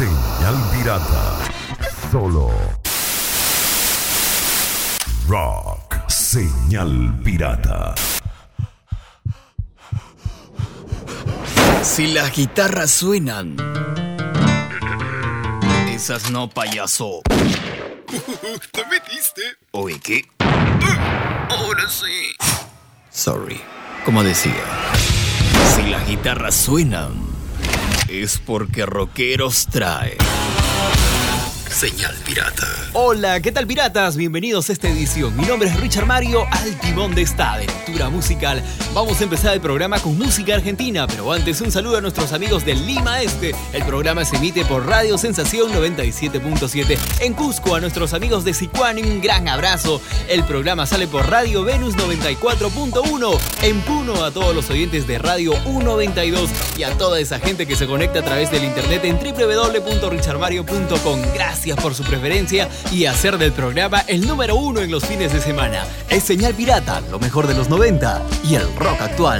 Señal Pirata. Solo rock. Señal Pirata. Si las guitarras suenan, esas no, payaso. ¿Te metiste? Oye, ¿qué? Ahora sí. Sorry. Como decía, si las guitarras suenan, es porque rockeros trae Señal Pirata. Hola, ¿qué tal, piratas? Bienvenidos a esta edición. Mi nombre es Richard Mario, al timón de esta aventura musical. Vamos a empezar el programa con música argentina, pero antes un saludo a nuestros amigos de Lima Este. El programa se emite por Radio Sensación 97.7. En Cusco, a nuestros amigos de Sicuani, un gran abrazo. El programa sale por Radio Venus 94.1. En Puno, a todos los oyentes de Radio U92 y a toda esa gente que se conecta a través del internet en www.richardmario.com. Gracias por su preferencia y hacer del programa el número 1 en los fines de semana. Es Señal Pirata, lo mejor de los 90 y el rock actual.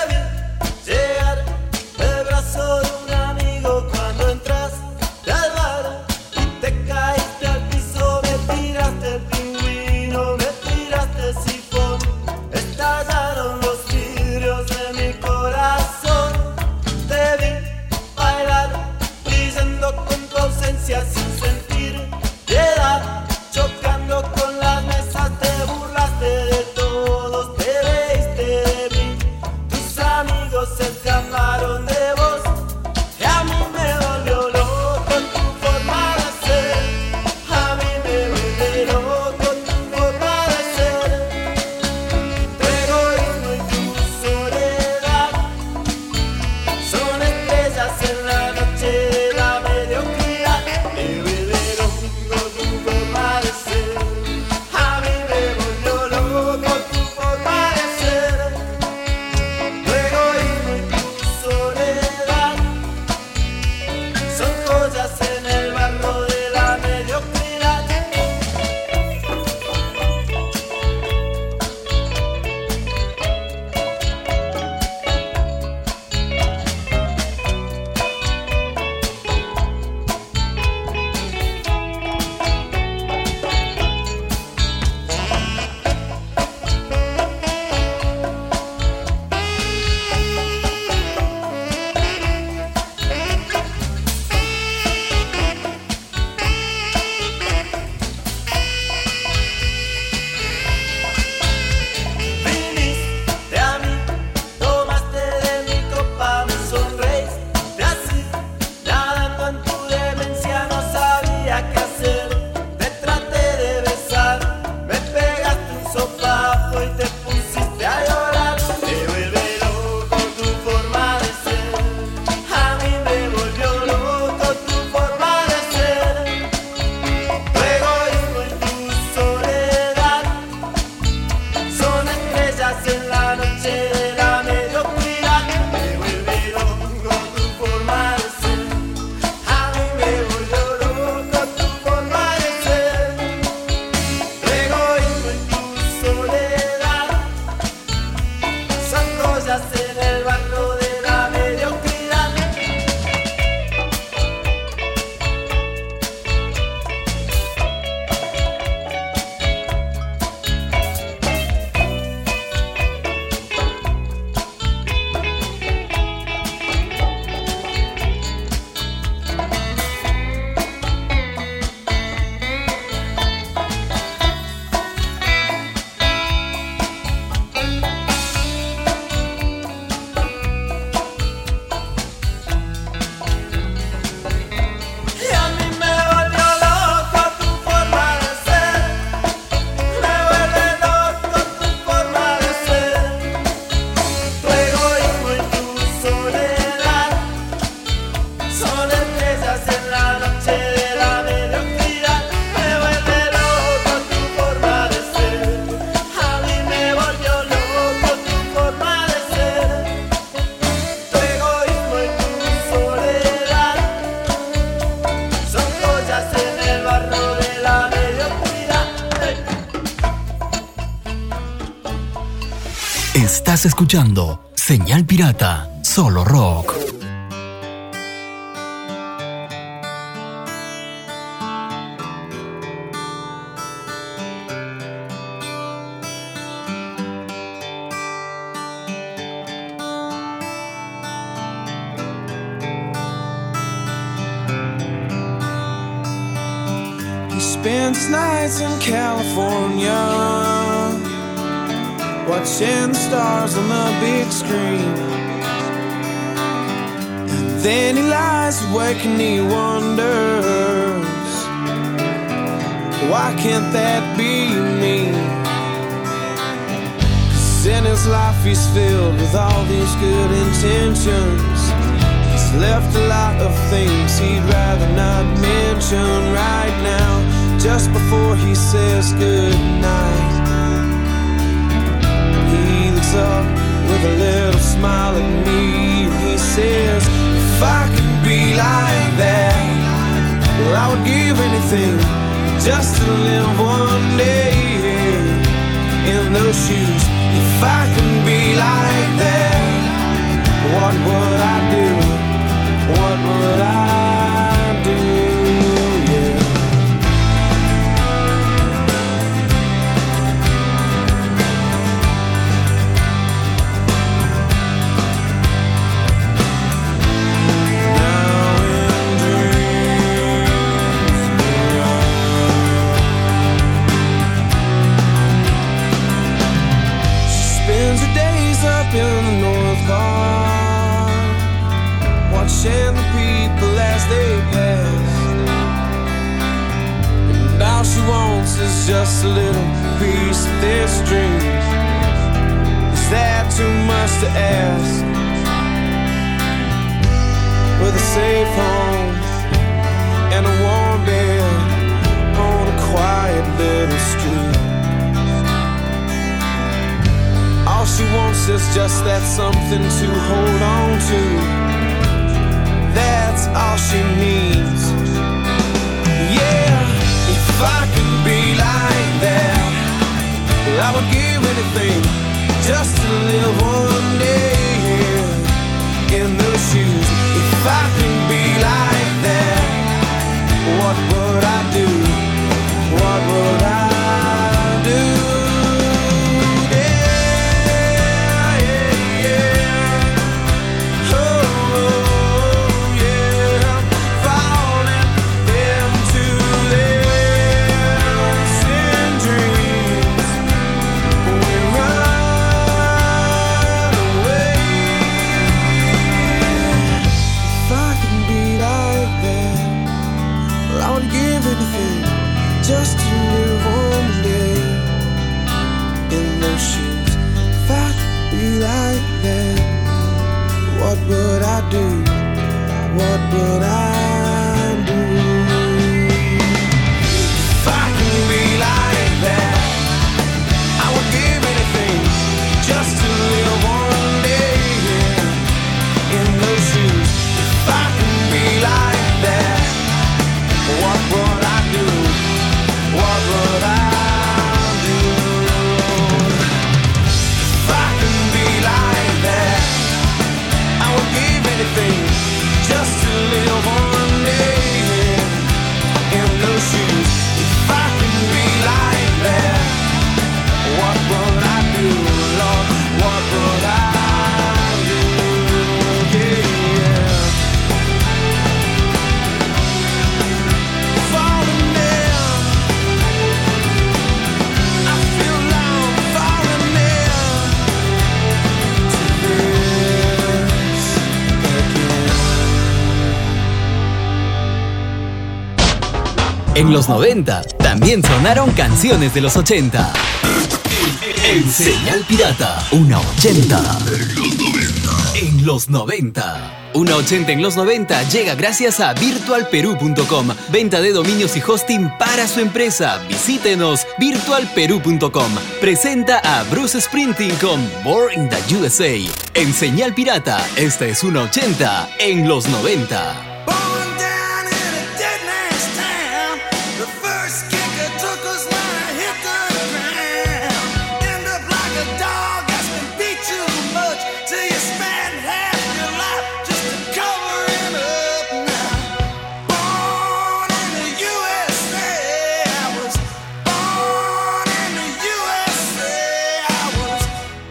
Estás escuchando Señal Pirata, solo rock. spends nights in California, watching the stars on the big screen. And then he lies awake and he wonders, why can't that be me? 'Cause in his life he's filled with all these good intentions. He's left a lot of things he'd rather not mention right now, just before he says goodnight. He looks up with a little smile at me and he says, if I could be like that, well, I would give anything just to live one day in those shoes. If I could be like that, what would I do? What would I do? Yeah. In the North Park, watching the people as they pass, and all she wants is just a little piece of this dream. Is that too much to ask? With a safe home and a warm bed on a quiet little street. All she wants is just that something to hold on to. That's all she needs. Yeah, if I could be like that, well, I would give anything just to live one day in those shoes. If I could be like that, what would I do? What would I do? Just to live one day in those shoes. If I could be like that, what would I do? What would I do? If I could be like that, I would give anything just to live one day in those shoes. If I could be like that, what would I do? What would I do? If I could be like that, I would give anything just to live one day in those shoes. If I could be like that, what would I do, Lord? What would I do? Yeah. Falling down, I feel like I'm falling down to this again. En los 90 también sonaron canciones de los 80. En Señal Pirata, una 80 en los 90. Una 80 en los 90 llega gracias a virtualperú.com. Venta de dominios y hosting para su empresa. Visítenos virtualperú.com. Presenta a Bruce Springsteen con Born in the USA. En Señal Pirata, esta es una 80 en los 90.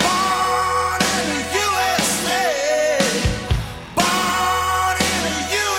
Born in the USA.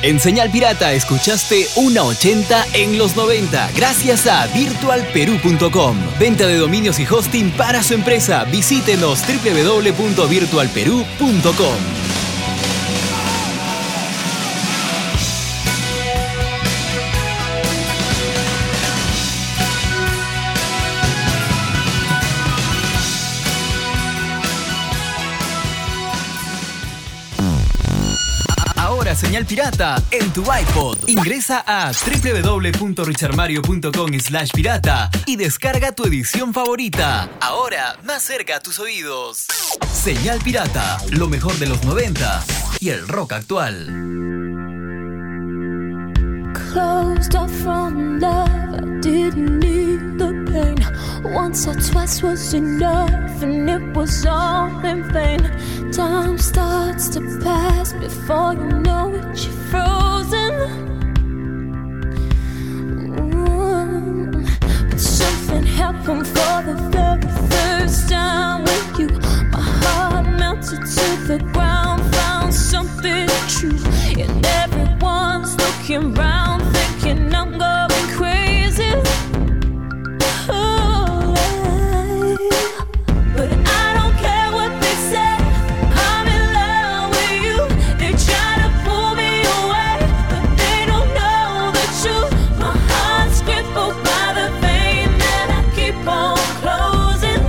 En Señal Pirata escuchaste una 80 en los 90 gracias a virtualperú.com. Venta de dominios y hosting para su empresa. Visítenos www.virtualperú.com. Señal Pirata en tu iPod. Ingresa a www.richardmario.com/pirata y descarga tu edición favorita. Ahora más cerca a tus oídos. Señal Pirata, lo mejor de los 90 y el rock actual. Closed off from love, I didn't need the pain. Once or twice was enough, and it was all in vain. Time starts to pass before you know it, you're frozen. But something happened for the very first time with you. My heart melted to the ground, found something true, and everyone's looking round, thinking I'm going crazy. But I don't care what they say, I'm in love with you. They try to pull me away, but they don't know the truth. My heart's crippled by the vein that I keep on closing.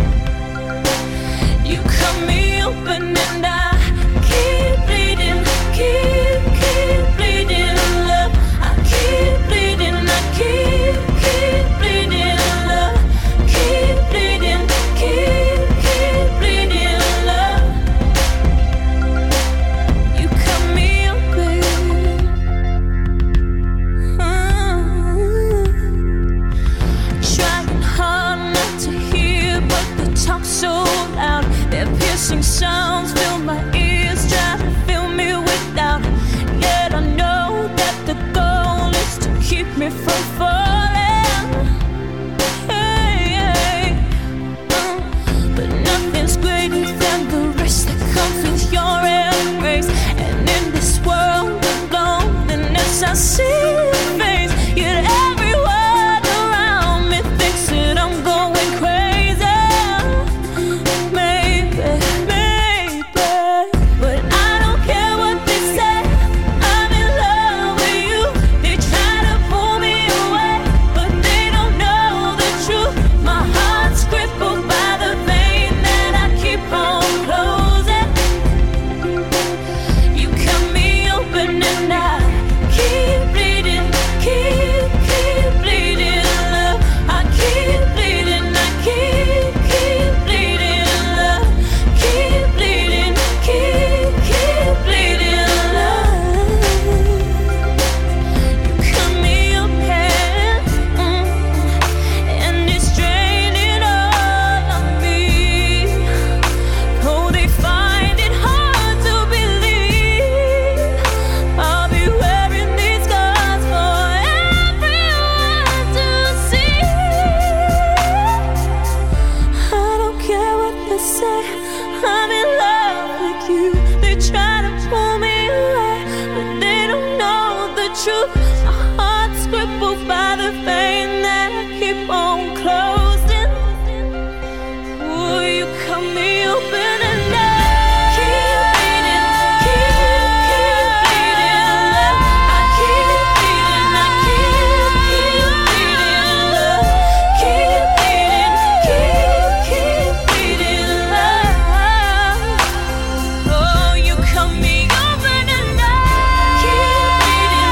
You cut me open and I keep bleeding, keep bleeding, love. I keep bleeding, I keep bleeding, love. Keep bleeding, keep bleeding, love. You cut me open. Trying hard not to hear, but the talk's so loud. Their piercing sounds fill my ears, try to fill me with doubt. Yet I know that the goal is to keep me from falling. Hey, but nothing's greater than the rest that comes with your embrace. And in this world of loneliness, I see your face. Yet everyone around me thinks that I'm going crazy. Maybe, but I don't care what they say. I'm in love with you. They try to pull me away, but they don't know the truth. My heart's crippled by the vein that I keep on closing. You cut me open and I keep bleeding, keep bleeding, love. I keep bleeding, I keep bleeding, love. Keep bleeding, keep bleeding, love. You cut me open, and it's draining all of me. Oh, they find it hard to believe I'll be wearing these scars for everyone to see. I don't care what they say, I'm in love with you. They try to pull me away, but they don't know the truth. My heart's crippled by the vein that I keep on closing. Ooh, you cut me open and I keep bleeding, love. I keep bleeding, I keep bleeding, love. Keep bleeding, love. Oh, you cut me open and I keep bleeding,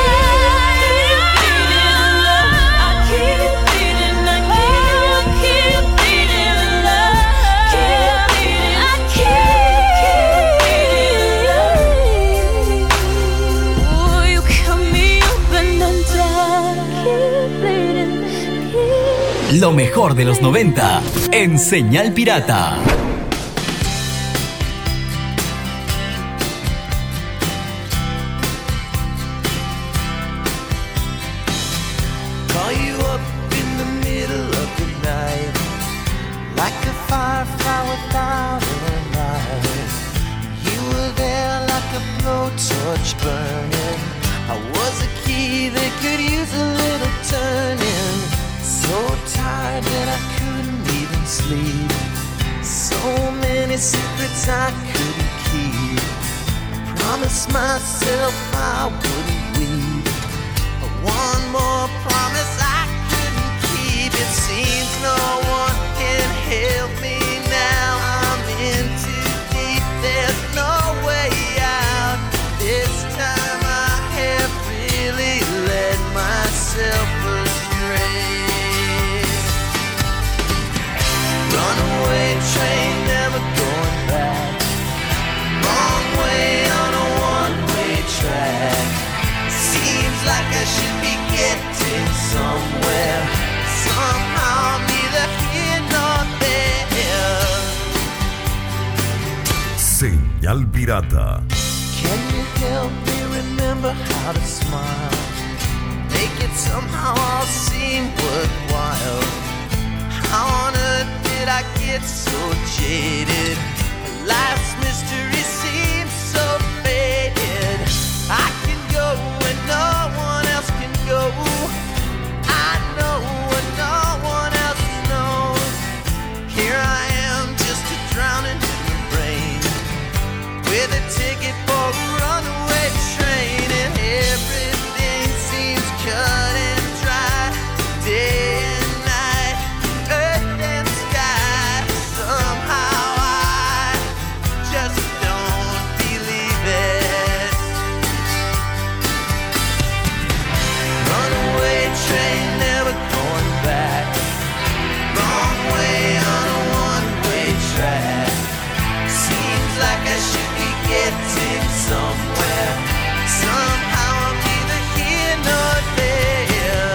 love. I keep bleeding, I keep bleeding, love. Keep bleeding, I keep bleeding. Oh, you cut me open and I keep bleeding, Lo mejor de los 90 en Señal Pirata. Call you up in the middle of the night, like a firefly without a light. You were there like a blowtorch burning, promise I couldn't keep. Promised myself I wouldn't weep. But one more promise I couldn't keep. It seems no one can help me now. I'm in too deep, there's no way out. This time I have really led myself astray. Runaway train, never going back. Wrong way on a one-way track. Seems like I should be getting somewhere. Somehow neither here nor there. Señal Pirata. Can you help me remember how to smile? Make it somehow all seem worthwhile. How on earth did I get so jaded? Life's mystery seems so faded. I can go where no one else can go. I know what no one else knows. Here I am, just a drowning in the rain, with a ticket for a runaway train, and everything seems cut and dry. Day and night, earth and sky. Somehow I just don't believe it. Runaway train, never going back. Wrong way on a one-way track. Seems like I should be getting somewhere. Somehow I'm neither here nor there.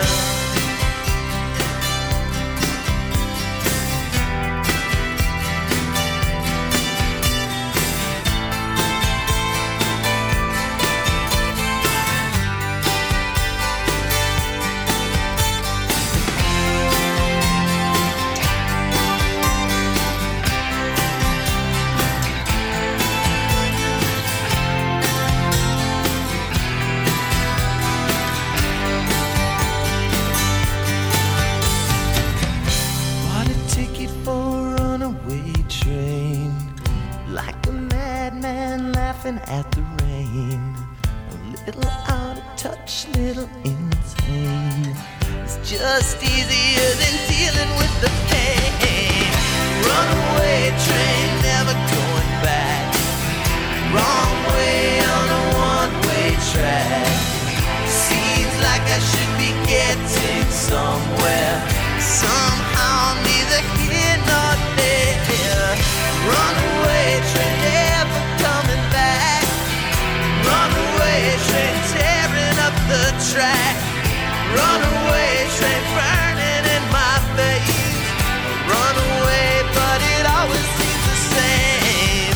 Bought a ticket for a runaway train, like a madman laughing at the rain. A little out of touch, little insane. It's just easier than dealing with the pain. Runaway train, never going back. Wrong way on a one-way track. Seems like I should be getting somewhere. Somehow neither here nor there. Runaway train, never coming back. Runaway train, tearing up the track. Runaway train, burning in my face. Runaway, but it always seems the same.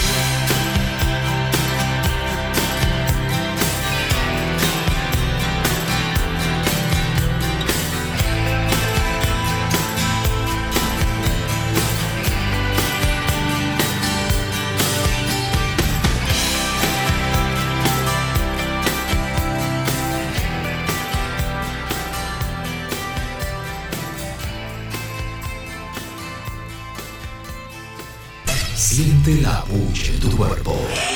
Siente la bulla en tu cuerpo.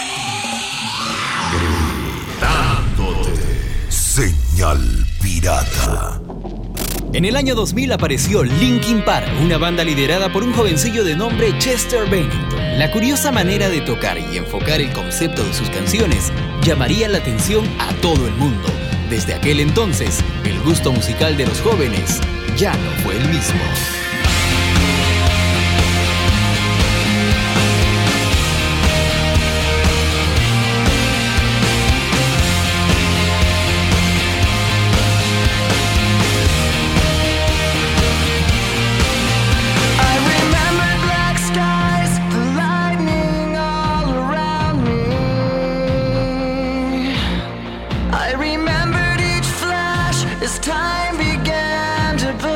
Gritándote. Señal Pirata. En el año 2000 apareció Linkin Park, una banda liderada por un jovencillo de nombre Chester Bennington. La curiosa manera de tocar y enfocar el concepto de sus canciones llamaría la atención a todo el mundo. Desde aquel entonces, el gusto musical de los jóvenes ya no fue el mismo. Time began to burn.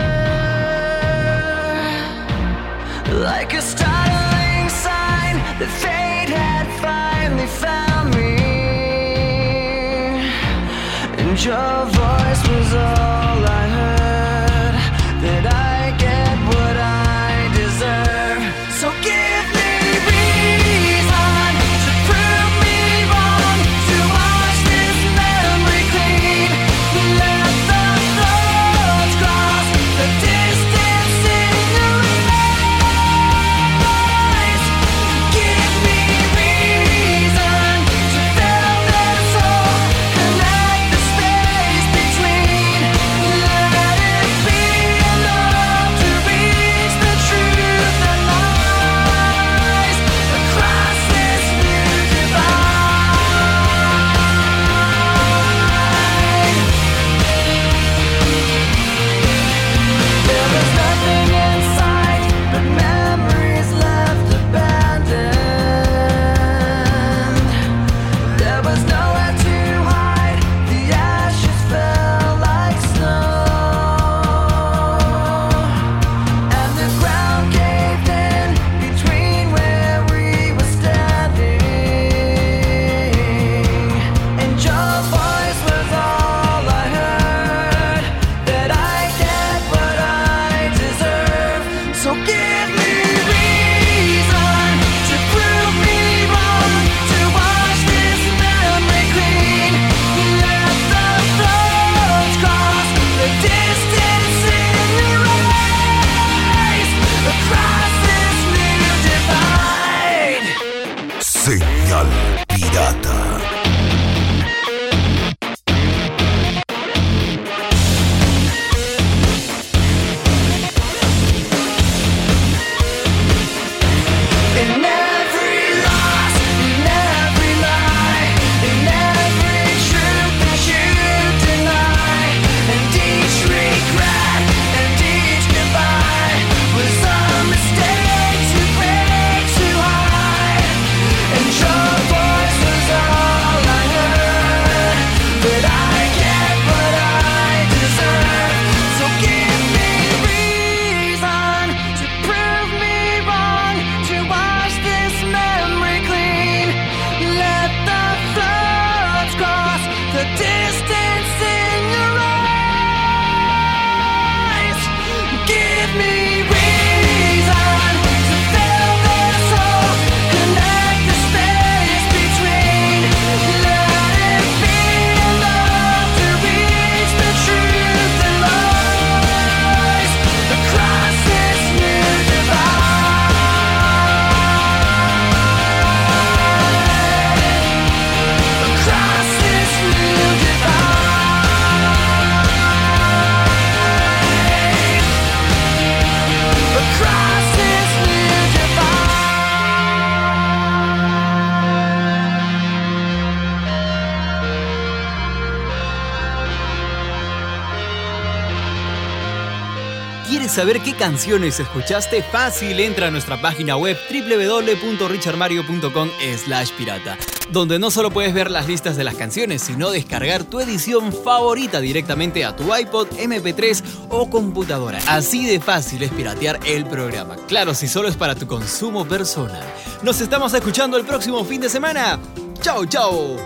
And your voice was all I heard. That I get what I deserve. So give me reason. ¿Quieres saber qué canciones escuchaste? Fácil, entra a nuestra página web www.richardmario.com/pirata, donde no solo puedes ver las listas de las canciones, sino descargar tu edición favorita directamente a tu iPod, MP3 o computadora. Así de fácil es piratear el programa. Claro, si solo es para tu consumo personal. Nos estamos escuchando el próximo fin de semana. ¡Chao, chao!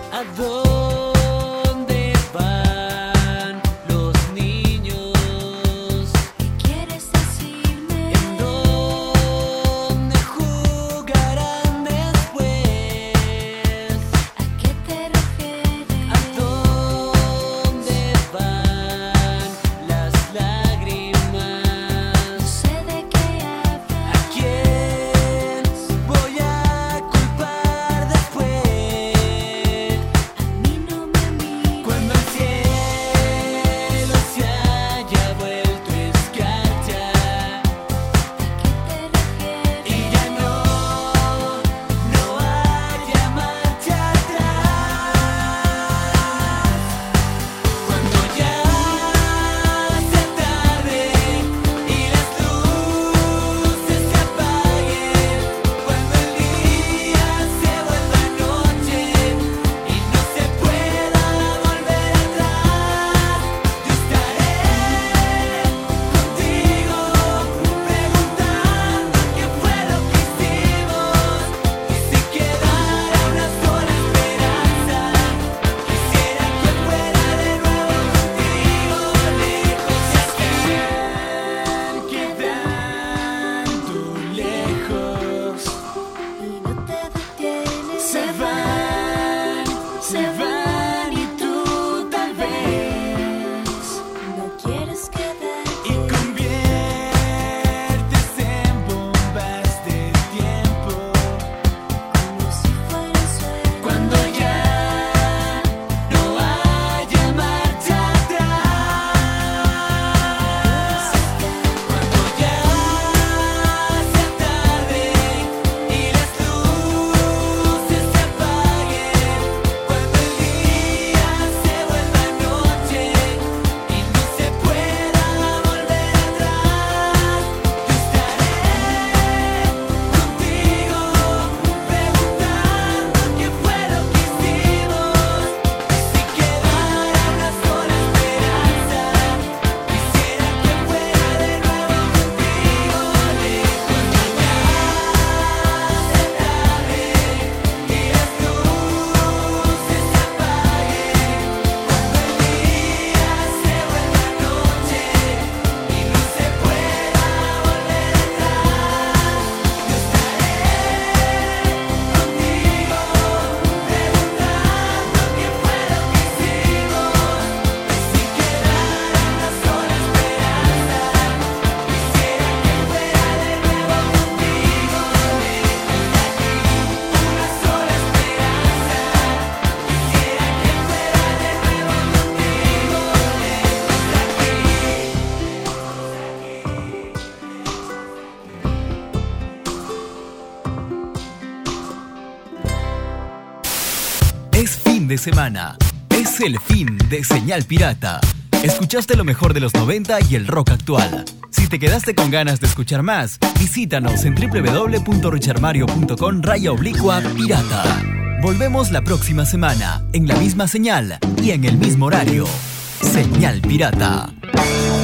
De semana. Es el fin de Señal Pirata. Escuchaste lo mejor de los 90 y el rock actual. Si te quedaste con ganas de escuchar más, visítanos en www.richardmario.com/pirata. Volvemos la próxima semana, en la misma señal y en el mismo horario. Señal Pirata.